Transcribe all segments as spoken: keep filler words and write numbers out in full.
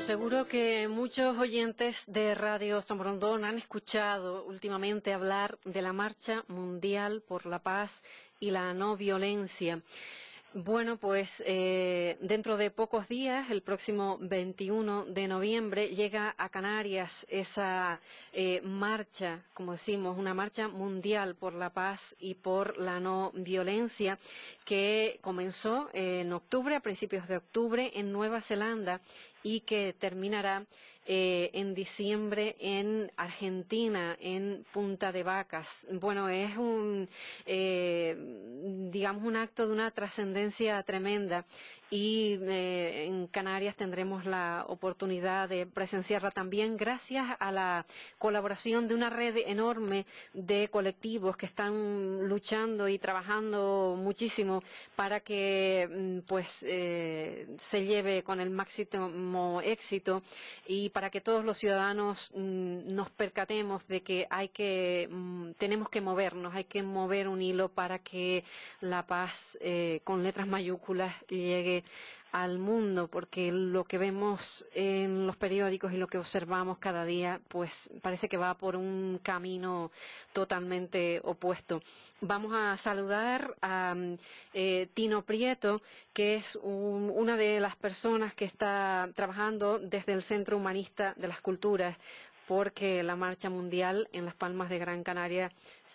seguro que muchos oyentes de Radio San Borondón han escuchado últimamente hablar de la Marcha Mundial por la Paz y la No Violencia. Bueno, pues eh, dentro de pocos días, el próximo veintiuno de noviembre, llega a Canarias esa eh, marcha, como decimos, una marcha mundial por la paz y por la no violencia, que comenzó en octubre, a principios de octubre, en Nueva Zelanda, y que terminará eh, en diciembre en Argentina, en Punta de Vacas. Bueno, es un, eh, digamos, un acto de una trascendencia tremenda, y eh, en Canarias tendremos la oportunidad de presenciarla también gracias a la colaboración de una red enorme de colectivos que están luchando y trabajando muchísimo para que pues eh, se lleve con el máximo éxito, y para que todos los ciudadanos mmm, nos percatemos de que hay que mmm, tenemos que movernos, hay que mover un hilo para que la paz eh, con letras mayúsculas llegue al mundo, porque lo que vemos en los periódicos y lo que observamos cada día, pues parece que va por un camino totalmente opuesto. Vamos a saludar a eh, Tino Prieto, que es un, una de las personas que está trabajando desde el Centro Humanista de las Culturas, porque la Marcha Mundial en Las Palmas de Gran Canaria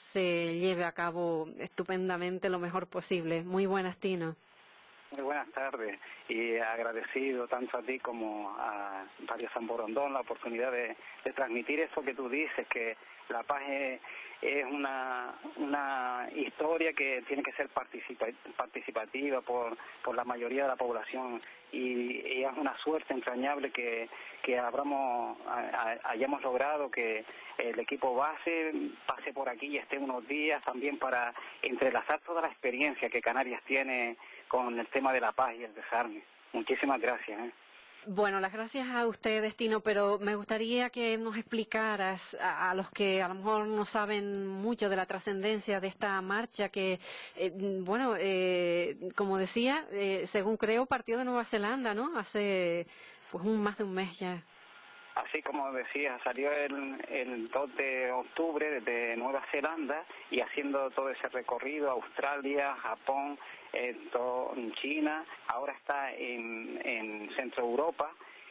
se lleve a cabo estupendamente, lo mejor posible. Muy buenas, Tino. Muy buenas tardes, y agradecido tanto a ti como a Radio San Borondón la oportunidad de, de transmitir esto que tú dices, que la paz es, es una, una historia que tiene que ser participa, participativa por, por la mayoría de la población, y, y es una suerte entrañable que, que habramos, a, a, hayamos logrado que el equipo base pase por aquí y esté unos días también para entrelazar toda la experiencia que Canarias tiene con el tema de la paz y el desarme. Muchísimas gracias. ¿eh? Bueno, las gracias a ustedes, Tino, pero me gustaría que nos explicaras a, a los que a lo mejor no saben mucho de la trascendencia de esta marcha, que, eh, bueno, eh, como decía, eh, según creo, partió de Nueva Zelanda, ¿no? Hace pues un, más de un mes ya. Así como decía, salió el, el dos de octubre desde Nueva Zelanda, y haciendo todo ese recorrido, Australia, Japón, eh, todo, China, ahora está en, en Centro Europa,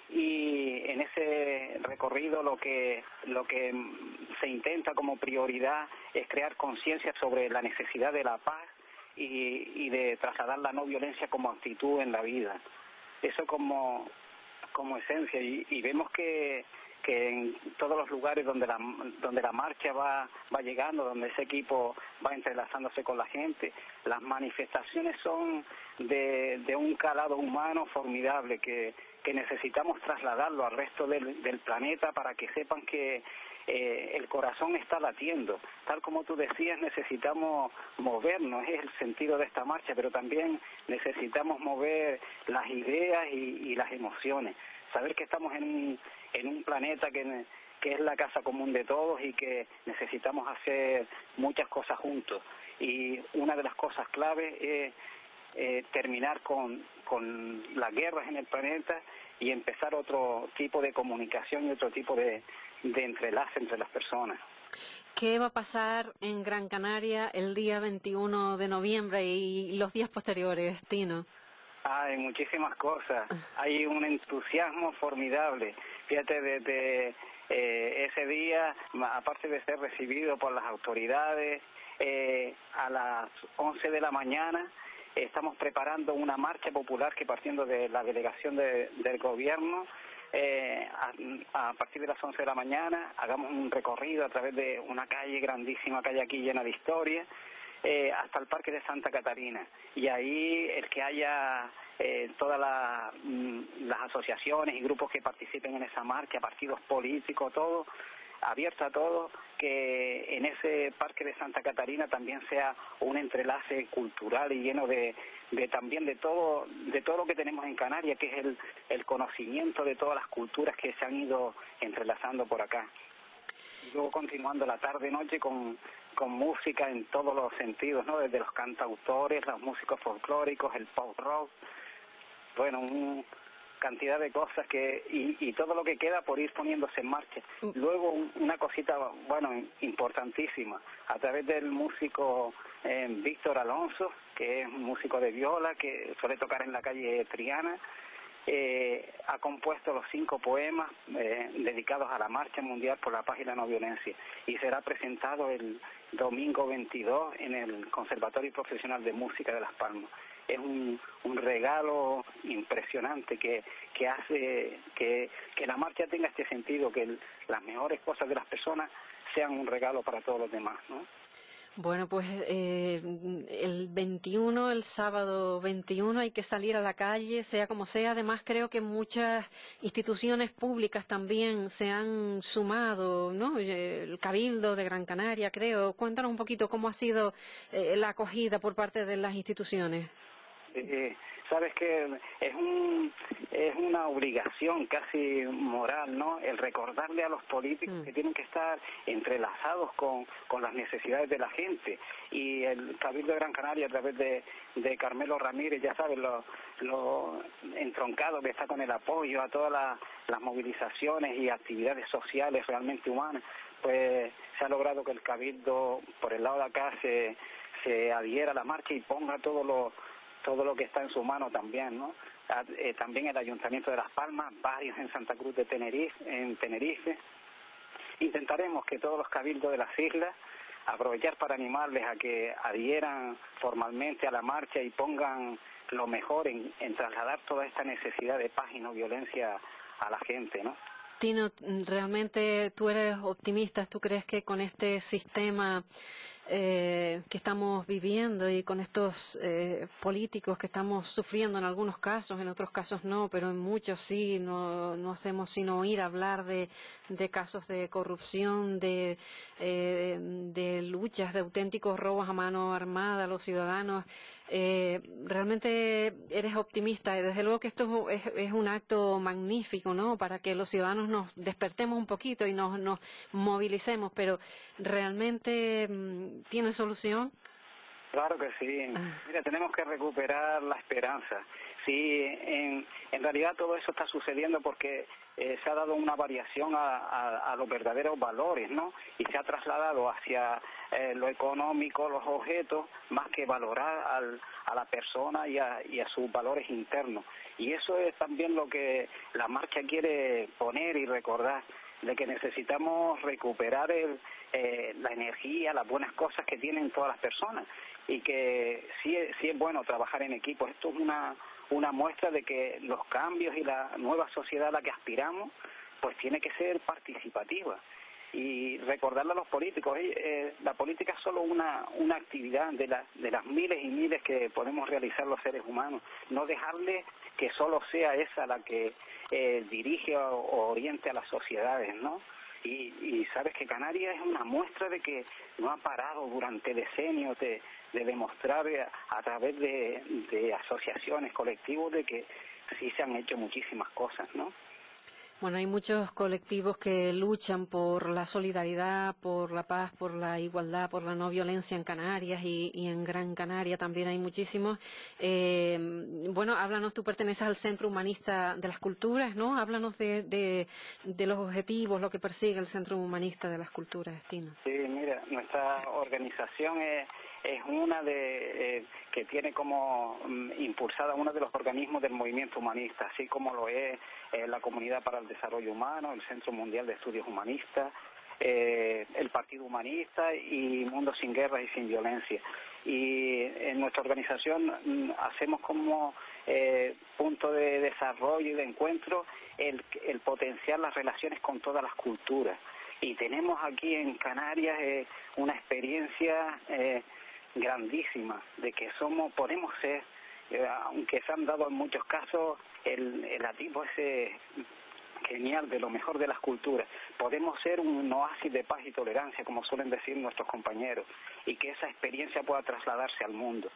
y en ese recorrido lo que, lo que se intenta como prioridad es crear conciencia sobre la necesidad de la paz y, y de trasladar la no violencia como actitud en la vida. Eso como... como esencia, y, y vemos que, que en todos los lugares donde la, donde la marcha va, va llegando, donde ese equipo va entrelazándose con la gente, las manifestaciones son de, de un calado humano formidable que, que necesitamos trasladarlo al resto del, del planeta para que sepan que eh, el corazón está latiendo. Tal como tú decías, necesitamos movernos, es el sentido de esta marcha, pero también necesitamos mover las ideas y, y las emociones. Saber que estamos en un, en un planeta que, que es la casa común de todos y que necesitamos hacer muchas cosas juntos. Y una de las cosas claves es eh, terminar con, con las guerras en el planeta y empezar otro tipo de comunicación y otro tipo de, de entrelace entre las personas. ¿Qué va a pasar en Gran Canaria el día veintiuno de noviembre y los días posteriores, Tino? Hay muchísimas cosas, hay un entusiasmo formidable. Fíjate, desde eh, ese día, aparte de ser recibido por las autoridades, eh, a las once de la mañana estamos preparando una marcha popular que, partiendo de la delegación de, del gobierno, eh, a, a partir de las once de la mañana hagamos un recorrido a través de una calle grandísima que hay aquí llena de historia, Eh, hasta el Parque de Santa Catarina, y ahí el que haya eh, todas la, mm, las asociaciones y grupos que participen en esa marcha, partidos políticos, todo, abierto a todos, que en ese Parque de Santa Catarina también sea un entrelace cultural y lleno de, de también de todo, de todo lo que tenemos en Canarias, que es el, el conocimiento de todas las culturas que se han ido entrelazando por acá. Y luego continuando la tarde-noche con, con música en todos los sentidos, ¿no? Desde los cantautores, los músicos folclóricos, el pop rock. Bueno, un, cantidad de cosas que y, y todo lo que queda por ir poniéndose en marcha. Luego una cosita, bueno, importantísima, a través del músico eh, Víctor Alonso, que es un músico de viola, que suele tocar en la calle Triana, eh, ha compuesto los cinco poemas eh, dedicados a la Marcha Mundial por la Paz y la No Violencia, y será presentado el domingo veintidós en el Conservatorio Profesional de Música de Las Palmas. Es un, un regalo impresionante que, que hace que, que la marcha tenga este sentido, que el, las mejores cosas de las personas sean un regalo para todos los demás, ¿no? Bueno, pues eh, el veintiuno, el sábado veintiuno, hay que salir a la calle, sea como sea. Además, creo que muchas instituciones públicas también se han sumado, ¿no? El Cabildo de Gran Canaria, creo. Cuéntanos un poquito cómo ha sido eh, la acogida por parte de las instituciones. Eh, sabes que es un es una obligación casi moral, ¿no? El recordarle a los políticos mm. que tienen que estar entrelazados con, con las necesidades de la gente, y el Cabildo de Gran Canaria, a través de, de Carmelo Ramírez, ya sabes lo, lo entroncado que está con el apoyo a todas la, las movilizaciones y actividades sociales realmente humanas, pues se ha logrado que el Cabildo por el lado de acá se, se adhiera a la marcha y ponga todo lo todo lo que está en su mano también, ¿no? Eh, también el Ayuntamiento de Las Palmas, varios en Santa Cruz de Tenerife, en Tenerife. Intentaremos que todos los cabildos de las islas, aprovechar para animarles a que adhieran formalmente a la marcha y pongan lo mejor en, en trasladar toda esta necesidad de paz y no violencia a la gente, ¿no? Tino, realmente tú eres optimista. ¿Tú crees que con este sistema eh, que estamos viviendo y con estos eh, políticos que estamos sufriendo en algunos casos, en otros casos no, pero en muchos sí, no, no hacemos sino oír hablar de, de casos de corrupción, de, eh, de luchas, de auténticos robos a mano armada a los ciudadanos? Eh, realmente eres optimista, y desde luego que esto es, es un acto magnífico, ¿no? Para que los ciudadanos nos despertemos un poquito y nos, nos movilicemos, pero ¿realmente mmm, tiene solución? Claro que sí. Mira, tenemos que recuperar la esperanza. Sí, en, en realidad todo eso está sucediendo porque eh, se ha dado una variación a, a, a los verdaderos valores, ¿no? Y se ha trasladado hacia eh, lo económico, los objetos, más que valorar al, a la persona y a, y a sus valores internos. Y eso es también lo que la marcha quiere poner y recordar, de que necesitamos recuperar el, eh, la energía, las buenas cosas que tienen todas las personas, y que sí, sí es bueno trabajar en equipo. Esto es una, una muestra de que los cambios y la nueva sociedad a la que aspiramos pues tiene que ser participativa, y recordarle a los políticos, eh, la política es solo una, una actividad de, la, de las miles y miles que podemos realizar los seres humanos, no dejarle que solo sea esa la que eh, dirige o, o oriente a las sociedades, ¿no? Y, y sabes que Canarias es una muestra de que no ha parado durante decenios de, de demostrar a, a través de, de asociaciones, colectivos, de que sí se han hecho muchísimas cosas, ¿no? Bueno, hay muchos colectivos que luchan por la solidaridad, por la paz, por la igualdad, por la no violencia en Canarias, y, y en Gran Canaria también hay muchísimos. Eh, bueno, háblanos, tú perteneces al Centro Humanista de las Culturas, ¿no? Háblanos de, de, de los objetivos, lo que persigue el Centro Humanista de las Culturas, Tino. Sí, mira, nuestra organización es... es una de eh, que tiene como um, impulsada uno de los organismos del movimiento humanista, así como lo es eh, la Comunidad para el Desarrollo Humano, el Centro Mundial de Estudios Humanistas, eh, el Partido Humanista y Mundo Sin Guerra y Sin Violencia. Y en nuestra organización mm, hacemos como eh, punto de desarrollo y de encuentro el, el potenciar las relaciones con todas las culturas. Y tenemos aquí en Canarias eh, una experiencia eh, grandísima de que somos, podemos ser, eh, aunque se han dado en muchos casos el, el atisbo ese genial de lo mejor de las culturas, podemos ser un oasis de paz y tolerancia, como suelen decir nuestros compañeros, y que esa experiencia pueda trasladarse al mundo.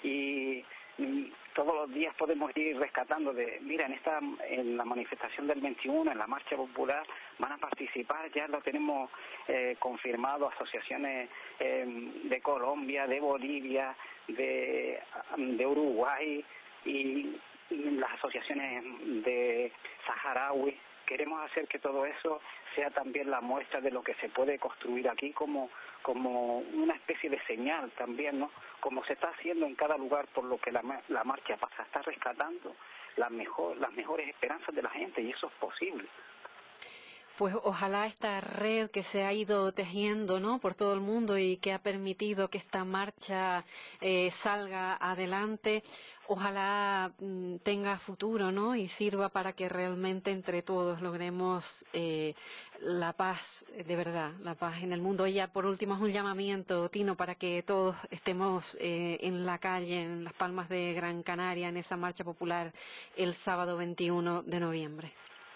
Y, y todos los días podemos ir rescatando de, mira, en esta en la manifestación del veintiuno, en la marcha popular, van a participar, ya lo tenemos eh, confirmado, asociaciones eh, de Colombia, de Bolivia, de, de Uruguay, y las asociaciones de saharaui. Queremos hacer que todo eso sea también la muestra de lo que se puede construir aquí como, como una especie de señal también, ¿no? Como se está haciendo en cada lugar por lo que la, la marcha pasa, está rescatando la mejor, las mejores esperanzas de la gente, y eso es posible. Pues ojalá esta red que se ha ido tejiendo, ¿no?, por todo el mundo y que ha permitido que esta marcha eh, salga adelante, ojalá mm, tenga futuro, ¿no?, y sirva para que realmente entre todos logremos eh, la paz, de verdad, la paz en el mundo. Y ya por último es un llamamiento, Tino, para que todos estemos eh, en la calle, en Las Palmas de Gran Canaria, en esa marcha popular el sábado veintiuno de noviembre.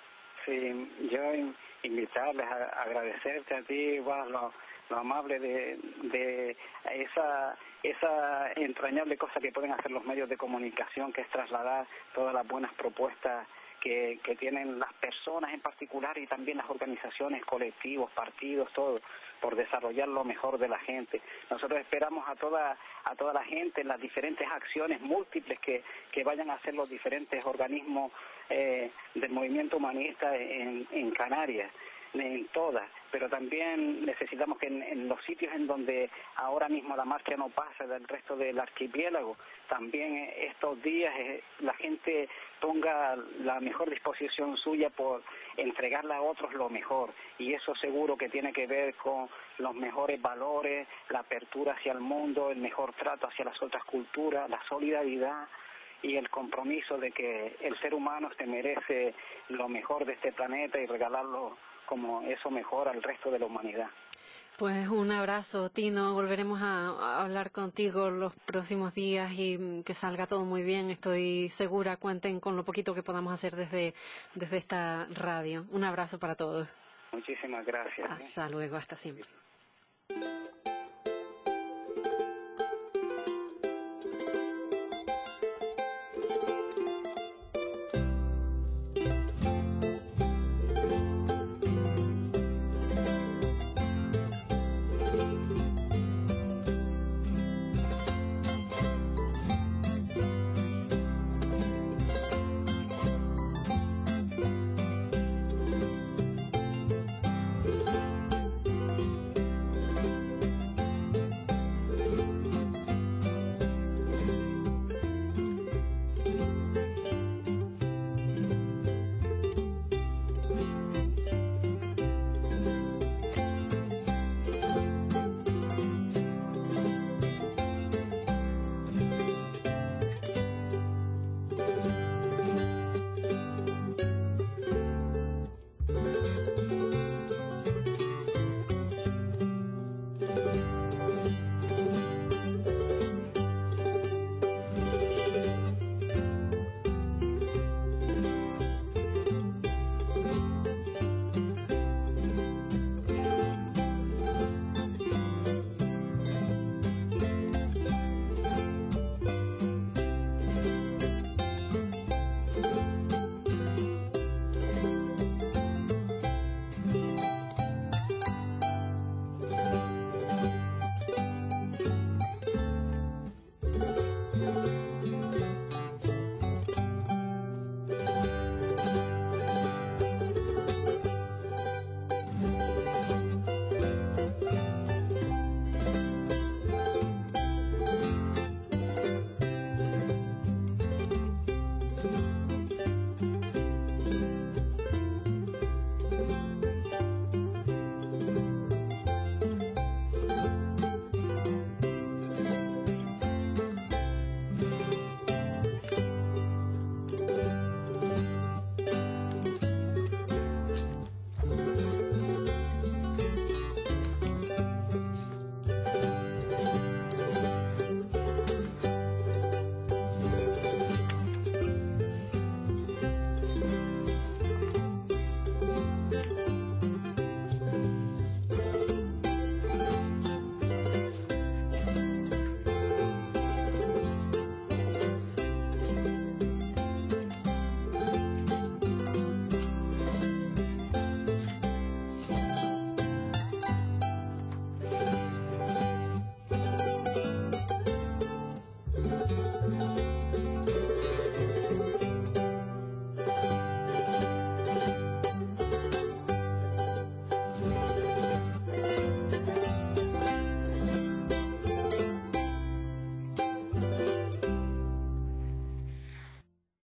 Sí, yo invitarles a agradecerte a ti, igual lo, lo amable de, de esa esa entrañable cosa que pueden hacer los medios de comunicación, que es trasladar todas las buenas propuestas que, que tienen las personas en particular y también las organizaciones, colectivos, partidos, todo, por desarrollar lo mejor de la gente. Nosotros esperamos a toda a toda la gente en las diferentes acciones múltiples que, que vayan a hacer los diferentes organismos eh, del movimiento humanista en, en Canarias, en todas, pero también necesitamos que en, en los sitios en donde ahora mismo la marcha no pasa del resto del archipiélago, también estos días eh, la gente ponga la mejor disposición suya por entregarle a otros lo mejor, y eso seguro que tiene que ver con los mejores valores, la apertura hacia el mundo, el mejor trato hacia las otras culturas, la solidaridad y el compromiso de que el ser humano se merece lo mejor de este planeta y regalarlo como eso mejor al resto de la humanidad. Pues un abrazo, Tino. Volveremos a, a hablar contigo los próximos días y que salga todo muy bien. Estoy segura. Cuenten con lo poquito que podamos hacer desde, desde esta radio. Un abrazo para todos. Muchísimas gracias. Hasta ¿eh? luego, hasta siempre.